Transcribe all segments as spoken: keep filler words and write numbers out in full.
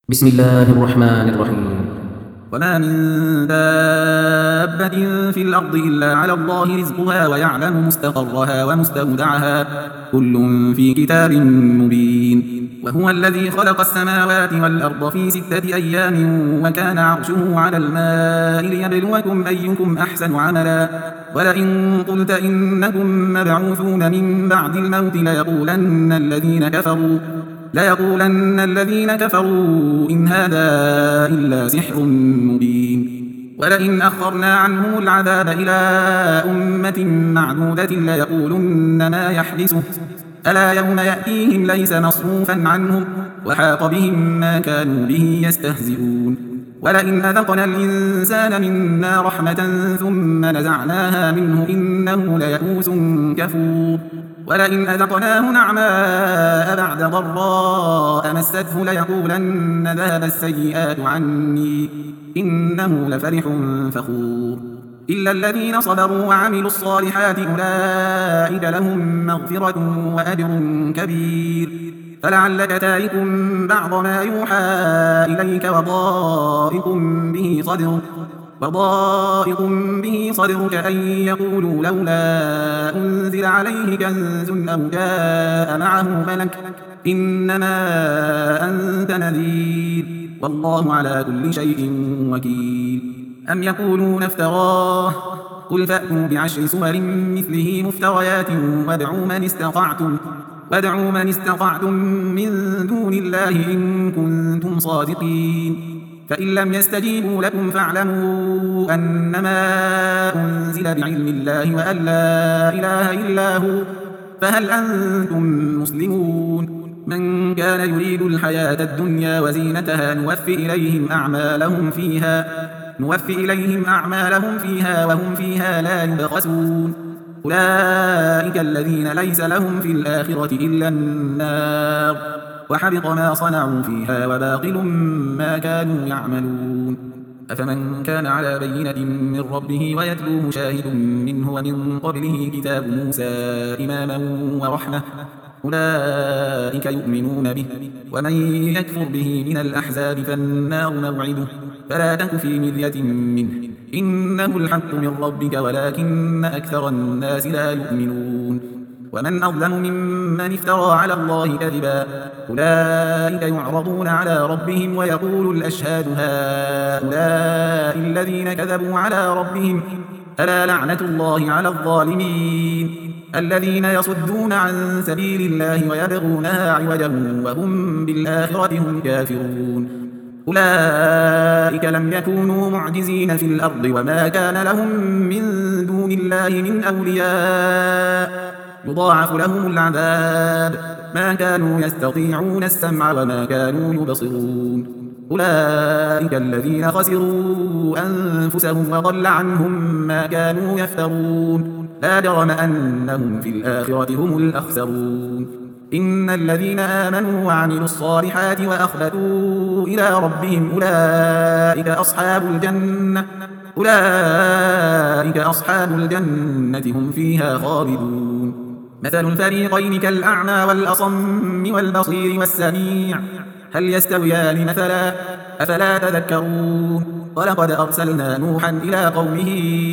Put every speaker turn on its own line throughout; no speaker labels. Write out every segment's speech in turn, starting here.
بسم الله الرحمن الرحيم.
وما من دابة في الأرض إلا على الله رزقها ويعلم مستقرها ومستودعها كل في كتاب مبين. وهو الذي خلق السماوات والأرض في ستة أيام وكان عرشه على الماء ليبلوكم أيكم أحسن عملا. ولئن قلت إنكم مبعوثون من بعد الموت ليقولن الذين كفروا ليقولن الذين كفروا إن هذا إلا سحر مبين. ولئن أخرنا عنهم العذاب إلى أمة معدودة ليقولن ما يحبسه ألا يوم يأتيهم ليس مصروفا عنهم وحاق بهم ما كانوا به يستهزئون. ولئن أذقنا الإنسان منا رحمة ثم نزعناها منه إنه ليئوس كفور. ولئن أذقناه نعماء بعد ضراء مسته ليقولن ذهب السيئات عني إنه لفرح فخور. إلا الذين صبروا وعملوا الصالحات أولئك لهم مغفرة وأجر كبير. فلعلك تارك بعض ما يوحى إليك وضائق به صدرك وضائق به صدرك أن يقولوا لولا أنزل عليه كنز أو جاء معه ملك إنما أنت نذير والله على كل شيء وكيل. أم يقولون افتراه قل فأتوا بعشر سور مثله مفتريات وادعوا من استطعتم وادعوا من استطعتم من دون الله إن كنتم صادقين. فإن لم يستجيبوا لكم فاعلموا أنما أنزل بعلم الله وأن لا إله إلا هو فهل أنتم مسلمون. من كان يريد الحياة الدنيا وزينتها نوفي إليهم أعمالهم فيها نوفي إليهم أعمالهم فيها وهم فيها لا يبخسون. أولئك الذين ليس لهم في الآخرة إلا النار وحبط ما صنعوا فيها وباطل ما كانوا يعملون. أفمن كان على بينة من ربه ويتلوه شاهد منه ومن قبله كتاب موسى إماما ورحمة أولئك يؤمنون به. ومن يكفر به من الأحزاب فالنار موعده فلا تك في مرية منه إنه الحق من ربك ولكن أكثر الناس لا يؤمنون. ومن أظلم ممن افترى على الله كذبا أولئك يعرضون على ربهم ويقول الأشهاد هؤلاء الذين كذبوا على ربهم ألا لعنة الله على الظالمين الذين يصدون عن سبيل الله ويبغونها عوجا وهم بالآخرة هم كافرون. أولئك لم يكونوا معجزين في الأرض وما كان لهم من دون الله من أولياء يضاعف لهم العذاب ما كانوا يستطيعون السمع وما كانوا يبصرون. أولئك الذين خسروا أنفسهم وضل عنهم ما كانوا يفترون لا جرم أنهم في الآخرة هم الأخسرون. إن الذين آمنوا وعملوا الصالحات وأخبتوا إلى ربهم أولئك أصحاب الجنة أولئك أصحاب الجنة هم فيها خالدون. مثل الفريقين كالأعمى والأصم والبصير والسميع هل يستويان مثلا أفلا تذكرون. ولقد أرسلنا نوحا إلى قومه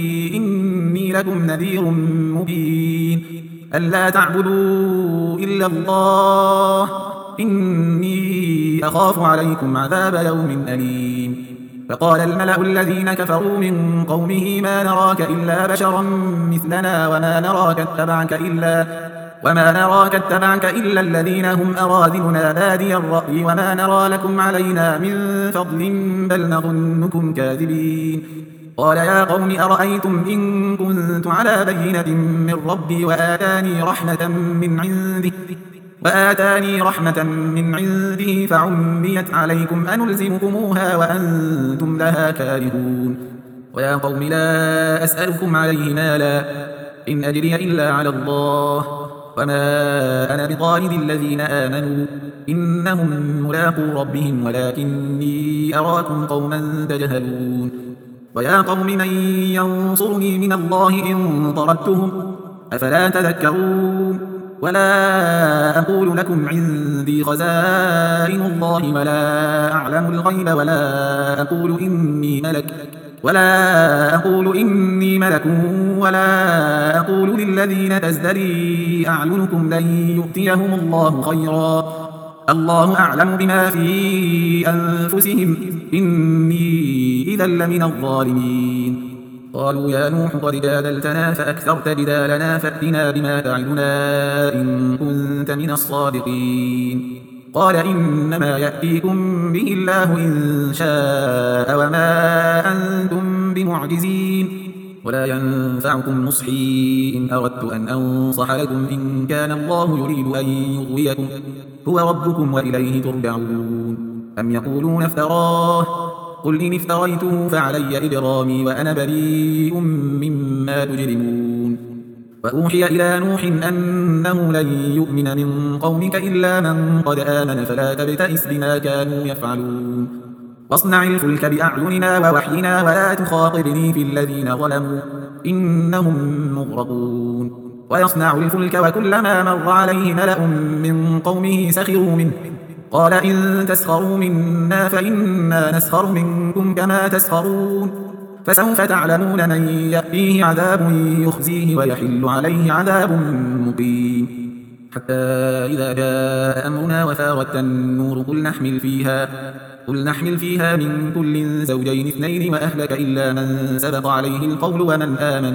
إني لكم نذير مبين ألا تعبدوا إلا الله إني أخاف عليكم عذاب يوم أليم. فقال الملأ الذين كفروا من قومه ما نراك إلا بشرا مثلنا وما نراك اتبعك إلا وما نراك اتبعك إلا الذين هم أراذلنا بادي الرأي وما نرى لكم علينا من فضل بل نظنكم كاذبين. قال يا قوم أرأيتم إن كنت على بينة من ربي وآتاني رحمة من عنده وآتاني رحمة من عنده فعميت عليكم أنلزمكموها وأنتم لها كارهون. ويا قوم لا أسألكم عليه مالا إن أجري إلا على الله وما أنا بطارد الذين آمنوا إنهم ملاقو ربهم ولكني أراكم قوما تجهلون. ويا قوم من ينصرني من الله إن طردتهم أفلا تذكرون. ولا أقول لكم عندي خزائن الله ولا أعلم الغيب ولا أقول إني ملك ولا أقول إني ملك ولا أقول للذين تزدري أعينكم لن يؤتيهم الله خيرا الله أعلم بما في أنفسهم إني إذا لمن الظالمين. قالوا يا نوح قد جادلتنا فأكثرت جدالنا فأتنا بما تعدنا إن كنت من الصادقين. قال إنما يأتيكم به الله إن شاء وما أنتم بمعجزين ولا ينفعكم نصحي إن أردت أن أنصح لكم إن كان الله يريد أن يغويكم هو ربكم وإليه ترجعون. أم يقولون افتراه قل إن افتريته فعلي إجرامي وأنا بريء مما تجرمون. وأوحي إلى نوح أنه لن يؤمن من قومك إلا من قد آمن فلا تبتئس بما كانوا يفعلون واصنع الفلك بأعيننا ووحينا ولا تخاطبني في الذين ظلموا إنهم مغرقون. ويصنع الفلك وكلما مر عليه ملأ من قومه سخروا منه قال إن تسخروا منا فإنا نسخر منكم كما تسخرون فسوف تعلمون من يأتيه عذاب يخزيه ويحل عليه عذاب مقيم. حتى إذا جاء أمرنا وفارت النور قل نحمل فيها قل نحمل فيها من كل زوجين اثنين وأهلك إلا من سبق عليه القول ومن آمن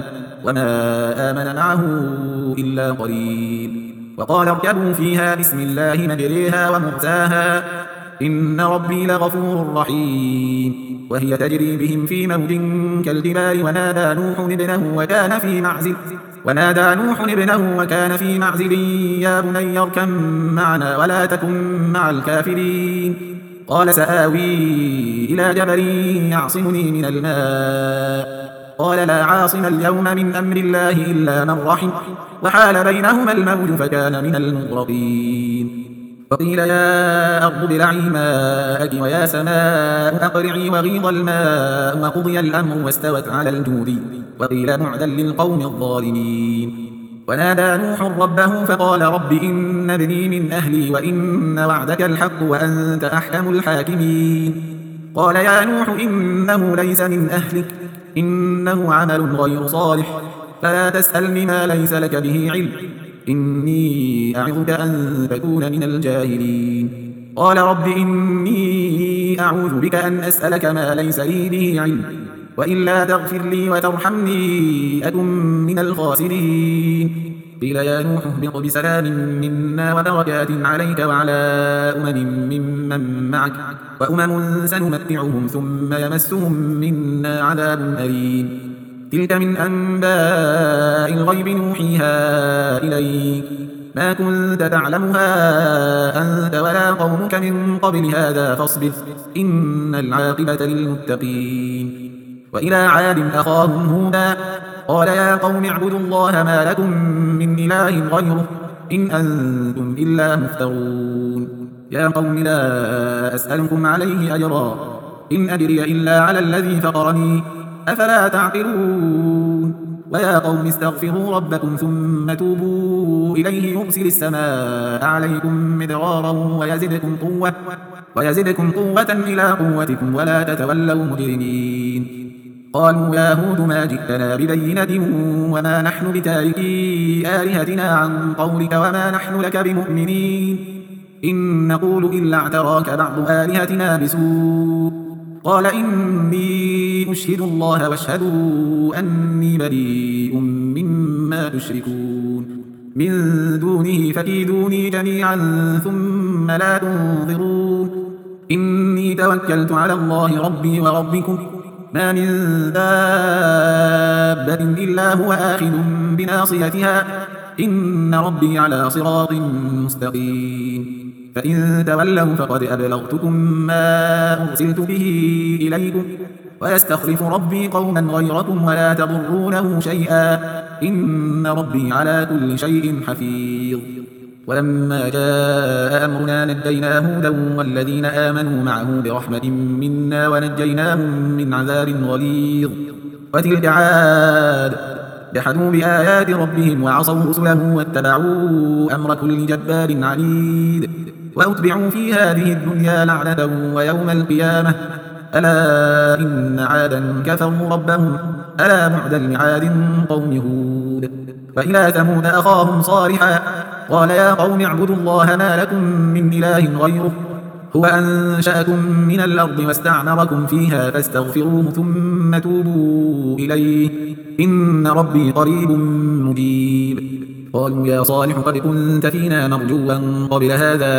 وما آمن معه إلا قليل. وقال اركبوا فيها بسم الله مجريها ومرساها إن ربي لغفور رحيم. وهي تجري بهم في موج كالجبال ونادى نوح ابنه وكان في معزل ونادى نوح ابنه وكان في معزل يا بني اركب معنا ولا تكن مع الكافرين. قال سآوي إلى جبل يعصمني من الماء قال لا عاصم اليوم من أمر الله إلا من رحم وحال بينهما الموج فكان من المغرقين. فقيل يا أرض ابلعي ماءك ويا سماء أقلعي وغيض الماء وقضي الأمر واستوت على الجود وقيل بعدا للقوم الظالمين. ونادى نوح ربه فقال رب إن ابني من أهلي وإن وعدك الحق وأنت أحكم الحاكمين. قال يا نوح إنه ليس من أهلك إنه عمل غير صالح فلا تسألني ما ليس لك به علم إني أعظك أن تكون من الجاهلين. قال رب إني أعوذ بك أن أسألك ما ليس لي به علم وإلا تغفر لي وترحمني أكن من الخاسرين. قيل يا نوح اهبط بسلام منا وبركات عليك وعلى أمم ممن معك وأمم سنمتعهم ثم يمسهم منا عذاب أليم. تلك من أنباء الغيب نوحيها إليك ما كنت تعلمها أنت ولا قومك من قبل هذا فاصبر إن العاقبة للمتقين. وإلى عاد أخاهم هودا قال يا قوم اعبدوا الله ما لكم من إله غيره إن أنتم إلا مفترون. يا قوم لا أسألكم عليه أجرا إن أجري إلا على الذي فطرني أفلا تعقلون. ويا قوم استغفروا ربكم ثم توبوا إليه يرسل السماء عليكم مدرارا ويزدكم قوة ويزدكم قوة إلى قوتكم ولا تتولوا مجرمين. قالوا يا هود ما جئتنا ببينة وما نحن بتاركي آلهتنا عن قولك وما نحن لك بمؤمنين إن نقول إلا اعتراك بعض آلهتنا بسوء. قال إني أشهد الله واشهدوا أني بريء مما تشركون من دونه فكيدوني جميعا ثم لا تنظرون. إني توكلت على الله ربي وربكم ما من دابة إلا هو آخذ بناصيتها إن ربي على صراط مستقيم. فإن تولوا فقد أبلغتكم ما أرسلت به إليكم ويستخلف ربي قوما غيركم ولا تضرونه شيئا إن ربي على كل شيء حفيظ. ولما جاء أمرنا نجينا هودا والذين آمنوا معه برحمة منا ونجيناهم من عذاب غليظ. وتلك عاد جحدوا بآيات ربهم وعصوا رسله واتبعوا أمر كل جبار عنيد وأتبعوا في هذه الدنيا لعنة ويوم القيامة ألا إن عادا كفروا ربهم ألا بعدا لعاد قوم هود. وإلى ثمود أخاهم صالحا قال يا قوم اعبدوا الله ما لكم من إله غيره هو أنشأكم من الأرض واستعمركم فيها فاستغفروه ثم توبوا إليه إن ربي قريب مجيب. قالوا يا صالح قد كنت فينا مرجوا قبل هذا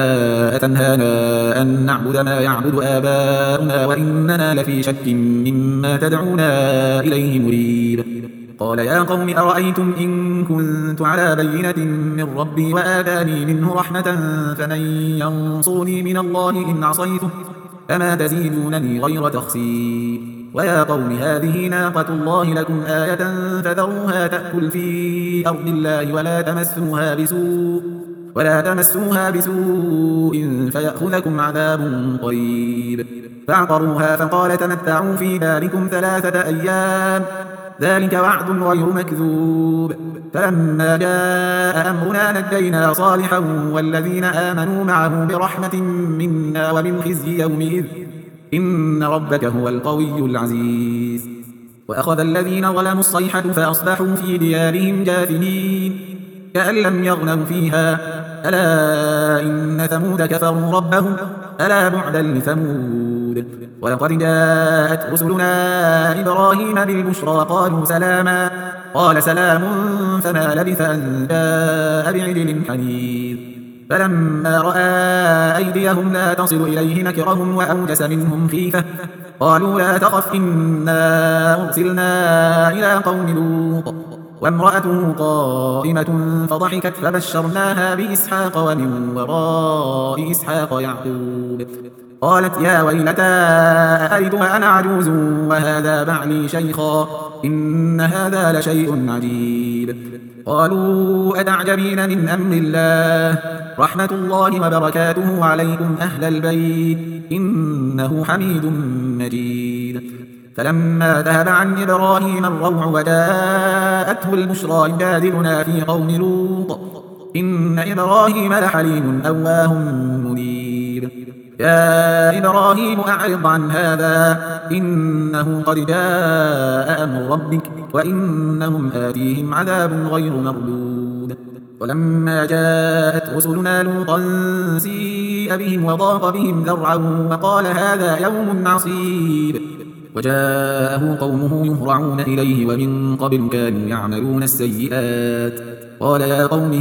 أتنهانا أن نعبد ما يعبد آباؤنا وإننا لفي شك مما تدعونا إليه مريب. قال يا قوم أرأيتم إن كنت على بينة من ربي وآتاني منه رحمة فمن ينصرني من الله إن عصيته فما تزيدونني غير تخسير. ويا قوم هذه ناقة الله لكم آية فذروها تأكل في أرض الله ولا تمسوها بسوء ولا تمسوها بسوء فيأخذكم عذاب قريب. فعقروها فقال تمتعوا في داركم ثلاثة أيام ذلك وعد غير مكذوب. فلما جاء أمرنا نجينا صالحا والذين آمنوا معه برحمة منا ومن خزي يومئذ إن ربك هو القوي العزيز. وأخذ الذين ظلموا الصيحة فأصبحوا في ديارهم جاثمين كأن لم يغنوا فيها ألا إن ثمود كفروا ربهم ألا بعدا لثمود. ولقد جاءت رسلنا إبراهيم بالبشرى قالوا سلاما قال سلام فما لبث أن جاء بعجل حنيذ. فلما رأى أيديهم لا تصل إليه نكرهم وأوجس منهم خيفة قالوا لا تخف إنا أرسلنا إلى قوم لوط وامرأته قائمة فضحكت فبشرناها بإسحاق ومن وراء إسحاق يعقوب. قالت يا ويلتى أألد وأنا عجوز وهذا بعلي شيخا إن هذا لشيء عجيب. قالوا أتعجبين من أمر الله رحمة الله وبركاته عليكم أهل البيت إنه حميد مجيد. فلما ذهب عن إبراهيم الروع وجاءته البشرى يجادلنا في قوم لوط إن إبراهيم لحليم أواه منيب. يا إبراهيم أعرض عن هذا إنه قد جاء أمر ربك وإنهم آتيهم عذاب غير مردود. ولما جاءت رسلنا لوطا سيء بهم وضاق بهم ذرعا وقال هذا يوم عصيب. وجاءه قومه يهرعون إليه ومن قبل كانوا يعملون السيئات قال يا قوم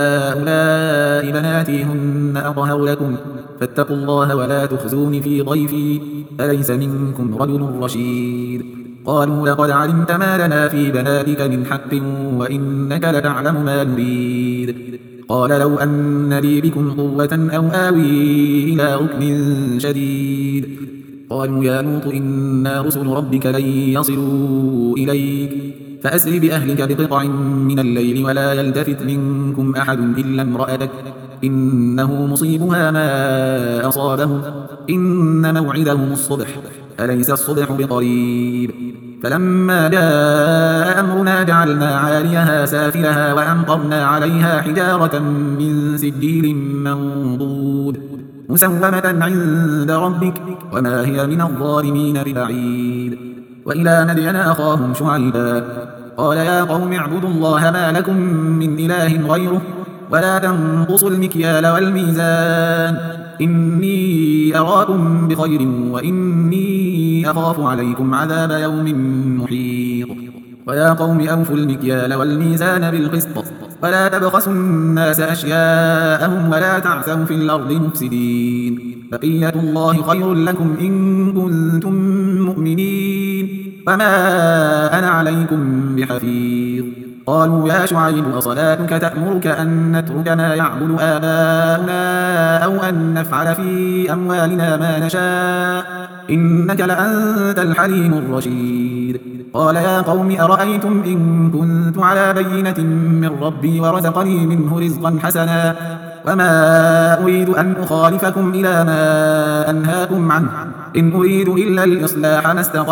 هؤلاء بناتي هن أطهر لكم فاتقوا الله ولا تخزون في ضيفي أليس منكم رجل رشيد. قالوا لقد علمت ما لنا في بناتك من حق وإنك لتعلم ما نريد. قال لو أن لي بكم قوة أو آوي إلى ركن شديد. قالوا يا لوط إنا رسل ربك لن يصلوا إليك فأسر بأهلك بقطع من الليل ولا يلتفت منكم أحد إلا امرأتك إنه مصيبها ما أصابهم إن موعدهم الصبح أليس الصبح بقريب. فلما جاء أمرنا جعلنا عاليها سافلها وأمطرنا عليها حجارة من سجيل منضود مسومة عند ربك وما هي من الظالمين ببعيد. وإلى مدين أخاهم شعيبا قال يا قوم اعبدوا الله ما لكم من إله غيره ولا تنقصوا المكيال والميزان إني أراكم بخير وإني أخاف عليكم عذاب يوم محيط. ويا قوم أوفوا المكيال والميزان بالقسط ولا تبخسوا الناس أشياءهم ولا تعثوا في الأرض مفسدين بقية الله خير لكم إن كنتم مؤمنين وما أنا عليكم بحفيظ. قالوا يا شعيب أصلاتك تأمرك أن نترك ما يعبد آباؤنا أو أن نفعل في أموالنا ما نشاء إنك لأنت الحليم الرشيد. قال يا قوم أرأيتم إن كنت على بينة من ربي ورزقني منه رزقا حسنا وما أريد أن أخالفكم إلى ما أنهاكم عنه إن أريد إلا الإصلاح ما استطعت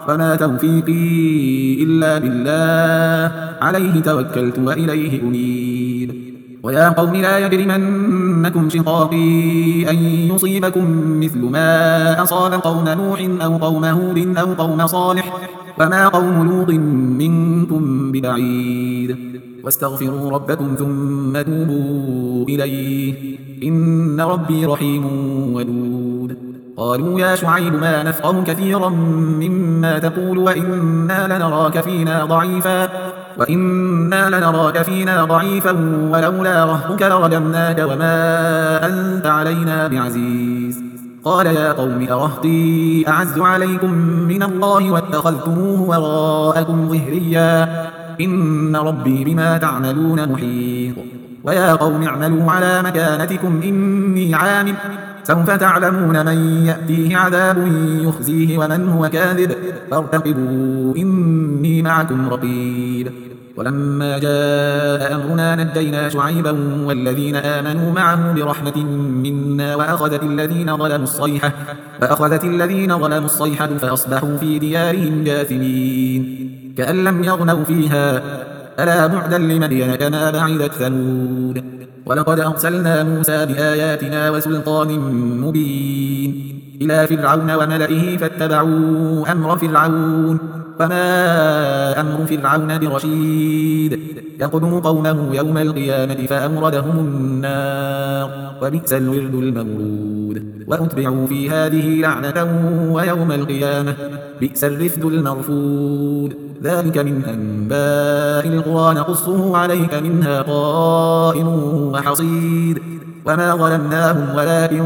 وما توفيقي إلا بالله عليه توكلت وإليه أنيب. ويا قوم لا يجرمنكم شقاقي أن يصيبكم مثل ما أصاب قوم نوح أو قوم هود أو قوم صالح وما قوم لوط منكم ببعيد. واستغفروا ربكم ثم توبوا إليه إن ربي رحيم ودود. قالوا يا شعيب ما نفقه كثيرا مما تقول وإنا لنراك فينا ضعيفا وإنا لنراك فينا ضعيفا ولولا رهطك لرجمناك وما أنت علينا بعزيز. قال يا قوم أرهطي أعز عليكم من الله واتخذتموه وراءكم ظهريا إن ربي بما تعملون محيط. ويا قوم اعملوا على مكانتكم إني عامل سوف تعلمون من يأتيه عذاب يخزيه ومن هو كاذب فارتقبوا إني معكم رقيب. ولما جاء أمرنا نجينا شعيبا والذين آمنوا معه برحمة منا وأخذت الذين ظلموا الصيحة فأخذت الذين ظلموا الصيحة فأصبحوا في ديارهم جاثمين كأن لم يغنوا فيها ألا بعدا لمدين كما بعدت ثمود. ولقد أرسلنا موسى بآياتنا وسلطان مبين إلى فرعون وملئه فاتبعوا أمر فرعون فما أمر فرعون برشيد يقدم قومه يوم القيامة فأوردهم النار وبئس الورد المورود. وأتبعوا في هذه لعنة ويوم القيامة بئس الرفد المرفود. ذلك من أنباء القرى نقصه عليك منها قائم وحصيد. وما ظلمناهم ولكن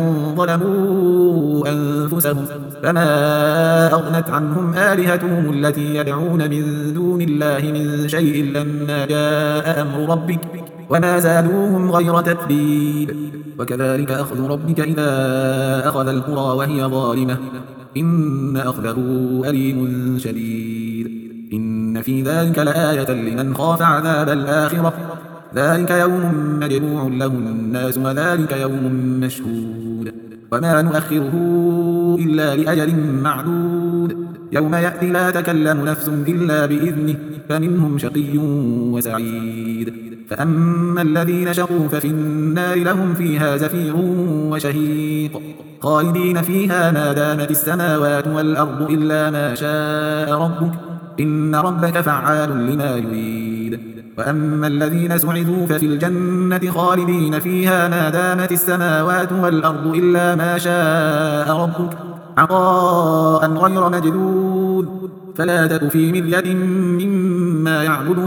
ظلموا أنفسهم فما أغنت عنهم آلهتهم التي يدعون من دون الله من شيء لما جاء أمر ربك وما زادوهم غير تتبيب. وكذلك أخذ ربك إذا أخذ القرى وهي ظالمة إن أخذه أليم شديد. إن في ذلك لآية لمن خاف عذاب الآخرة ذلك يوم مجموع له الناس وذلك يوم مشهود. وما نؤخره إلا لأجل معدود يوم يأتي لا تكلم نفس إلا بإذنه فمنهم شقي وسعيد. فأما الذين شقوا ففي النار لهم فيها زفير وشهيق خالدين فيها ما دامت السماوات والأرض إلا ما شاء ربك إن ربك فعال لما يريد. وأما الذين سعدوا ففي الجنة خالدين فيها ما دامت السماوات والأرض إلا ما شاء ربك عطاء غير مجدود. فلا تك في مرية مما يعبد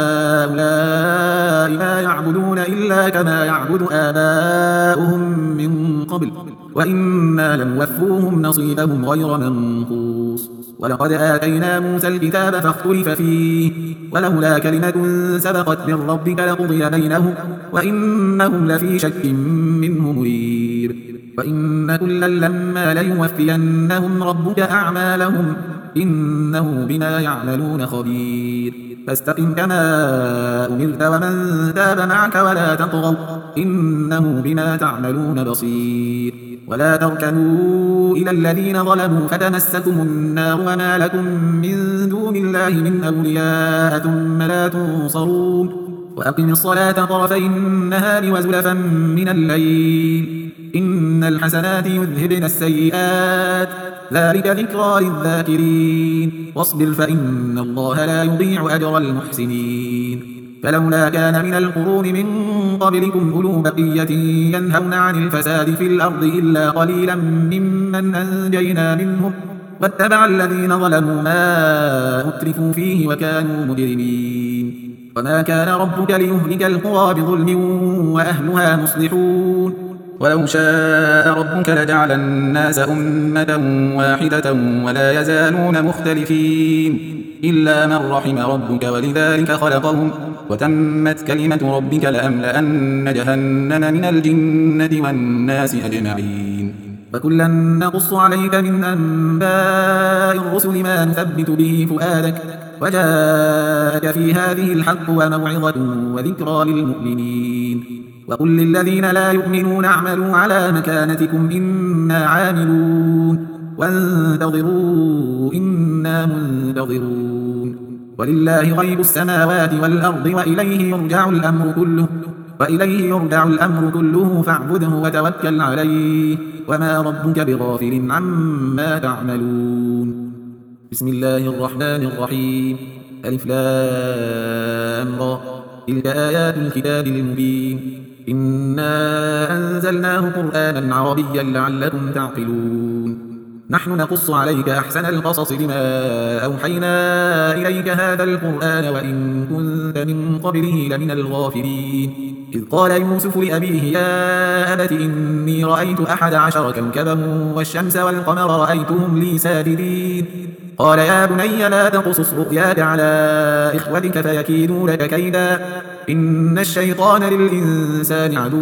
هؤلاء ما يعبدون إلا كما يعبد آباؤهم من قبل وإنا لنوفوهم نصيبهم غير منقوص. ولقد آتينا موسى الكتاب فاختلف فيه ولولا كلمة سبقت من ربك لقضي بينهم وإنهم لفي شك منه مريب. وإن كلا لما ليوفينهم ربك أعمالهم إنه بما يعملون خبير. فاستقم كما أمرت ومن تاب معك ولا تطغوا إنه بما تعملون بصير. ولا تركنوا إلى الذين ظلموا فتمسكم النار وما لكم من دون الله من أولياء ثم لا تنصرون. وأقم الصلاة طرفي النهار وزلفا من الليل إن الحسنات يذهبن السيئات ذلك ذكرى للذاكرين. واصبر فإن الله لا يضيع أجر المحسنين. فلولا كان من القرون من قبلكم أولو بقية ينهون عن الفساد في الأرض إلا قليلا ممن أنجينا منهم واتبع الذين ظلموا ما أترفوا فيه وكانوا مجرمين. وما كان ربك ليهلك القرى بظلم وأهلها مصلحون. ولو شاء ربك لجعل الناس أمة واحدة ولا يزالون مختلفين إلا من رحم ربك ولذلك خلقهم وتمت كلمة ربك لأملأن جهنم من الجنة والناس أجمعين. فكلا نقص عليك من أنباء الرسل ما نثبت به فؤادك وجاءك في هذه الحق وموعظة وذكرى للمؤمنين. وقل للذين لا يؤمنون اعملوا على مكانتكم إنا عاملون وانتظروا إنا إنا منتظرون ولله غيب السماوات والأرض وإليه يرجع الأمر كله وإليه يرجع الأمر كله فاعبده وتوكل عليه وما ربك بغافل عما تعملون بسم الله الرحمن الرحيم ألف لام را تلك آيات الكتاب المبين إنا أنزلناه قرآنا عربيا لعلكم تعقلون نحن نقص عليك أحسن القصص بما أوحينا إليك هذا القرآن وإن كنت من قبله لمن الغافلين إذ قال يوسف لأبيه يا أبت إني رأيت أحد عشر كوكبا والشمس والقمر رأيتهم لي ساجدين قال يا بني لا تقصص رؤياك على إخوتك فيكيدوا لك كيدا إن الشيطان للإنسان عدو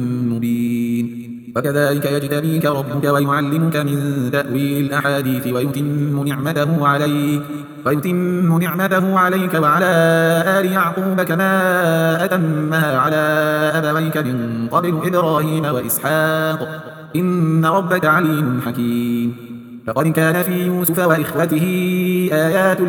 مبين وكذلك يجتبيك ربك ويعلمك من تأويل الأحاديث ويتم نعمته عليك ويتم نعمته عليك وعلى آل يعقوب كما أتمها على أبويك من قبل إبراهيم وإسحاق إن ربك عليم حكيم لقد كان في يوسف وإخوته آيات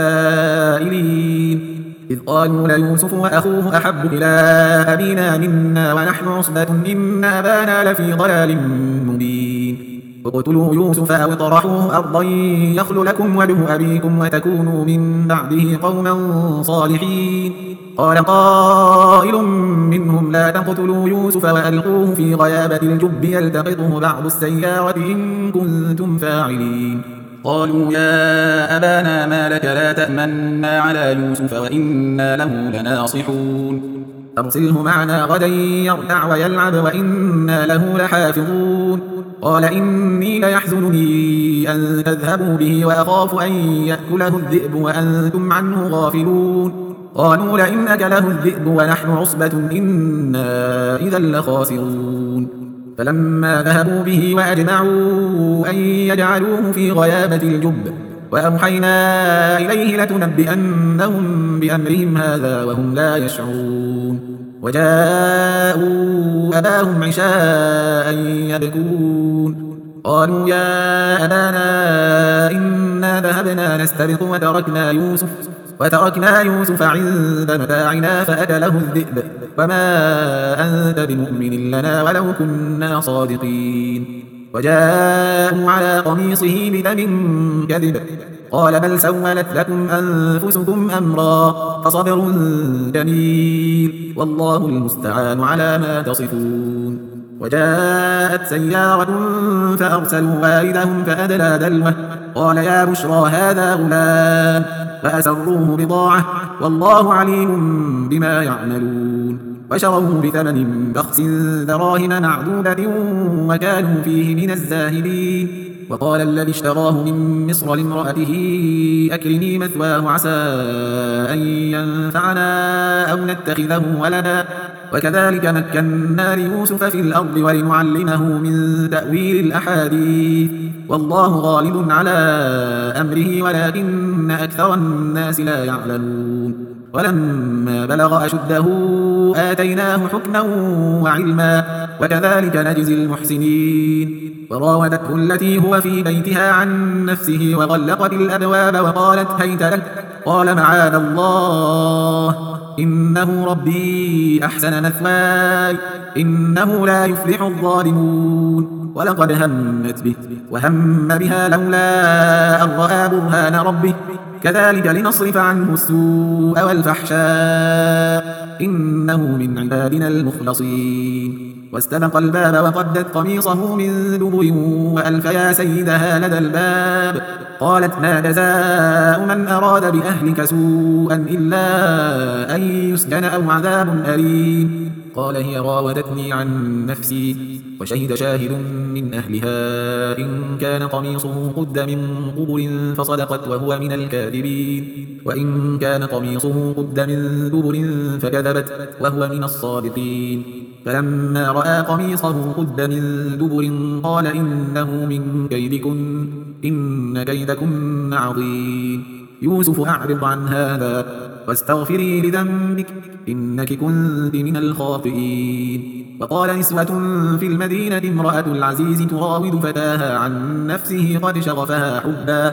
للسائلين إذ قالوا ليوسف وأخوه أحب إلى أبينا منا ونحن عصبة إن أبانا لفي ضلال مبين اقتلوا يوسف أو اطرحوه أرضا يخل لكم وجه أبيكم وتكونوا من بعده قوما صالحين قال قائل منهم لا تقتلوا يوسف وألقوه في غيابة الجب يلتقطه بعض السيارة إن كنتم فاعلين قالوا يا أبانا ما لك لا تأمنا على يوسف وإنا له لناصحون أرسله معنا غدا يرتع ويلعب وإنا له لحافظون قال إني ليحزنني أن تذهبوا به وأخاف أن يأكله الذئب وأنتم عنه غافلون قالوا لئن أكله الذئب ونحن عصبة إنا إذا لخاسرون فلما ذهبوا به وأجمعوا أن يجعلوه في غيابة الجب وأوحينا إليه لتنبئنهم بأمرهم هذا وهم لا يشعرون وجاءوا أباهم عشاء يبكون قالوا يا أبانا إنا ذهبنا نستبق وتركنا يوسف وتركنا يوسف عند متاعنا فأكله الذئب وما أنت بمؤمن لنا ولو كنا صادقين وجاءوا على قميصه بدم كذب قال بل سولت لكم أنفسكم أمرا فصبر جميل والله المستعان على ما تصفون وجاءت سيارة فأرسلوا والدهم فأدلى دلوه قال يا بشرى هذا غلام فأسروه بضاعة والله عليم بما يعملون وشروه بثمن بخس دراهم معدودة وكانوا فيه من الزاهدين وقال الذي اشتراه من مصر لامرأته أكرمي مثواه عسى أن ينفعنا أو نتخذه ولدا وكذلك مكنا ليوسف في الأرض ولنعلمه من تأويل الأحاديث والله غالب على أمره ولكن أكثر الناس لا يعلمون ولما بلغ أشده آتيناه حكما وعلما وكذلك نجزي المحسنين وراودته التي هو في بيتها عن نفسه وغلقت الأبواب وقالت هيت لك قال معاذ الله إنه ربي أحسن مثواي إنه لا يفلح الظالمون ولقد همت به وهم بها لولا أن رأى برهان ربه كذلك لنصرف عنه السوء والفحشاء إنه من عبادنا المخلصين واستبق الباب وقدت قميصه من دبر وألف يا سيدها لدى الباب قالت ما جزاء من أراد بأهلك سوءا إلا أن يسجن أو عذاب أليم قال هي راودتني عن نفسي وشهد شاهد من أهلها إن كان قميصه قد من قبل فصدقت وهو من الكاذبين وإن كان قميصه قد من دبر فكذبت وهو من الصادقين فلما رأى قميصه قد من دبر قال إنه من كيدكن إن كيدكن عظيم يوسف أعرض عن هذا واستغفري لذنبك إنك كنت من الخاطئين وقال نسوة في المدينة امرأة العزيز تراود فتاها عن نفسه قد شغفها حبا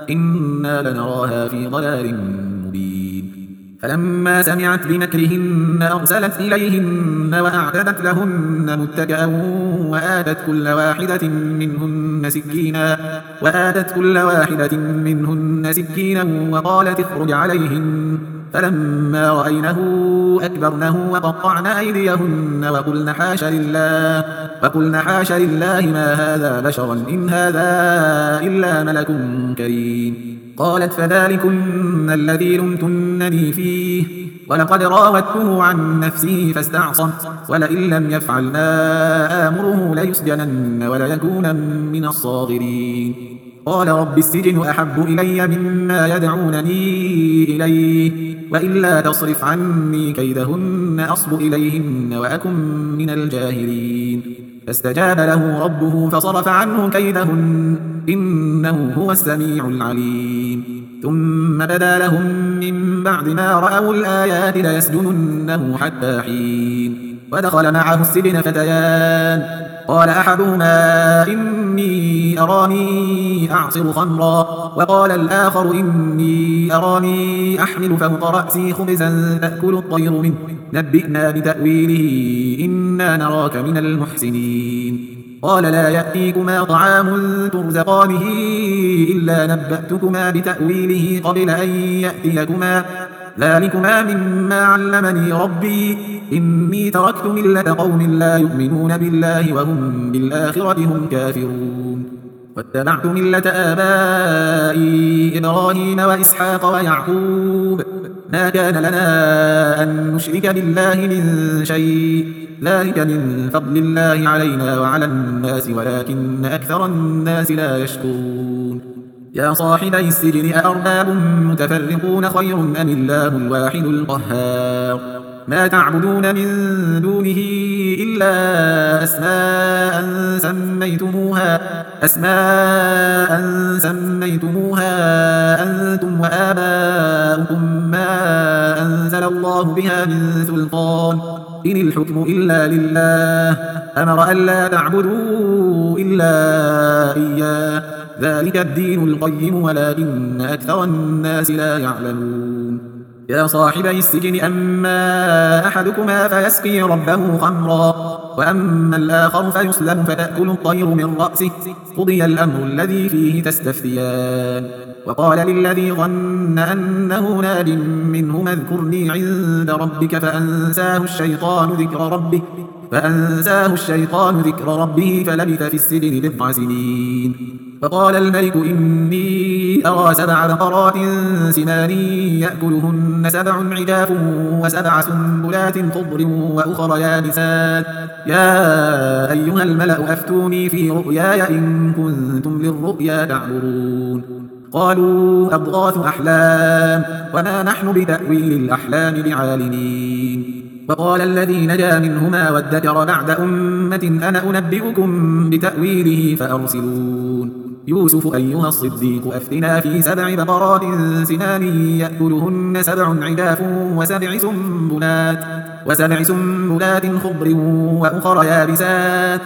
إنا لنراها في ضلال مبين فلما سمعت بمكرهن أرسلت إليهن وأعتدت لهن متكئا وآتت كل واحدة منهن سكينا وآتت كل واحدة منهن سكينا وقالت اخرج عليهن فلما رأينه أكبرنه وقطعن أيديهن وقلن حاش لله وقلن حاش لله ما هذا بشرا إن هذا إلا ملك كريم قالت فذلكن الذي لمتنني فيه ولقد راودته عن نفسه فاستعصم ولئن لم يفعل ما آمره ليسجنن وليكونن من الصاغرين قال رب السجن أحب إلي مما يدعونني إليه وإلا تصرف عني كيدهن أصب إليهن وأكن من الجاهلين فاستجاب له ربه فصرف عنه كيدهن إنه هو السميع العليم ثم بدا لهم من بعد ما رأوا الآيات ليسجننه حتى حين ودخل معه السجن فتيان قال أحدهما إني أراني أعصر خمرا وقال الآخر إني أراني أحمل فوق رأسي خبزا تأكل الطير منه نبئنا بتأويله إنا نراك من المحسنين قال لا يأتيكما طعام ترزقانه إلا نبأتكما بتأويله قبل أن يأتيكما ذلكما مما علمني ربي إني تركت ملة قوم لا يؤمنون بالله وهم بالآخرة هم كافرون واتبعت ملة آبائي إبراهيم وإسحاق ويعقوب ما كان لنا أن نشرك بالله من شيء ذلك من فضل الله علينا وعلى الناس ولكن أكثر الناس لا يشكرون يا صاحبي السجن أأرباب متفرقون خير أم الله الواحد القهار ما تعبدون من دونه إلا أسماء سميتموها أسماء سميتموها أنتم وآباؤكم ما أنزل الله بها من سلطان إن الحكم إلا لله أمر ألا تعبدوا إلا إياه ذلك الدين القيم ولكن أكثر الناس لا يعلمون يا صاحبي السجن أما أحدكما فيسقي ربه خمرا وأما الآخر فيسلم فتأكل الطير من رأسه قضي الأمر الذي فيه تستفتيان وقال للذي ظن أنه ناج منهما اذكرني عند ربك فأنساه الشيطان ذكر ربه فأنساه الشيطان ذكر ربه فلبث في السجن بضع سنين فقال الملك إني أرى سبع بقرات سمان يأكلهن سبع عجاف وسبع سنبلات خضر وأخر يابسات يا أيها الملأ أفتوني في رؤياي إن كنتم للرؤيا تعبرون قالوا أضغاث أحلام وما نحن بتأويل الأحلام بعالمين وقال الذي نجا منهما وادكر بعد أمة أنا أنبئكم بتأويله فأرسلون يوسف أيها الصديق أفتنا في سبع بقرات سمان يأكلهن سبع عجاف وسبع سنبلات وسبع سنبلات خضر وأخر يابسات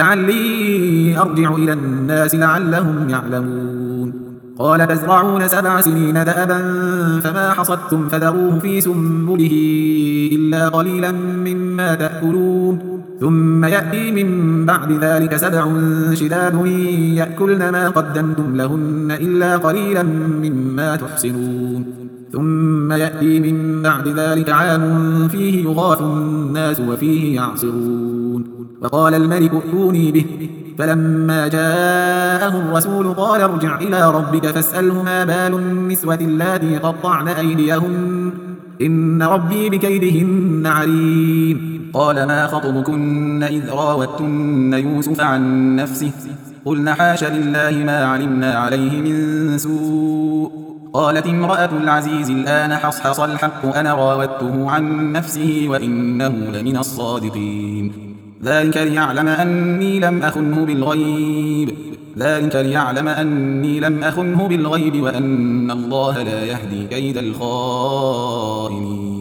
لعلي أرجع إلى الناس لعلهم يعلمون قال تزرعون سبع سنين دأبا فما حصدتم فذروه في سنبله إلا قليلا مما تأكلون ثم يأتي من بعد ذلك سبع شداد يأكلن ما قدمتم لهن إلا قليلا مما تحصنون ثم يأتي من بعد ذلك عام فيه يغاث الناس وفيه يعصرون وقال الملك ائتوني به فلما جاءه الرسول قال ارجع إلى ربك فاسأله ما بال النسوة اللاتي قطعن أيديهن إن ربي بكيدهن عليم قال ما خطبكن إذ راوتن يوسف عن نفسه قلن حاش لله ما علمنا عليه من سوء قالت امرأة العزيز الآن حصحص الحق أنا راودته عن نفسه وإنه لمن الصادقين ذلك ليعلم أني لم أخنه بالغيب ذلك ليعلم أني لم أخنه بالغيب وأن الله لا يهدي كيد الخائنين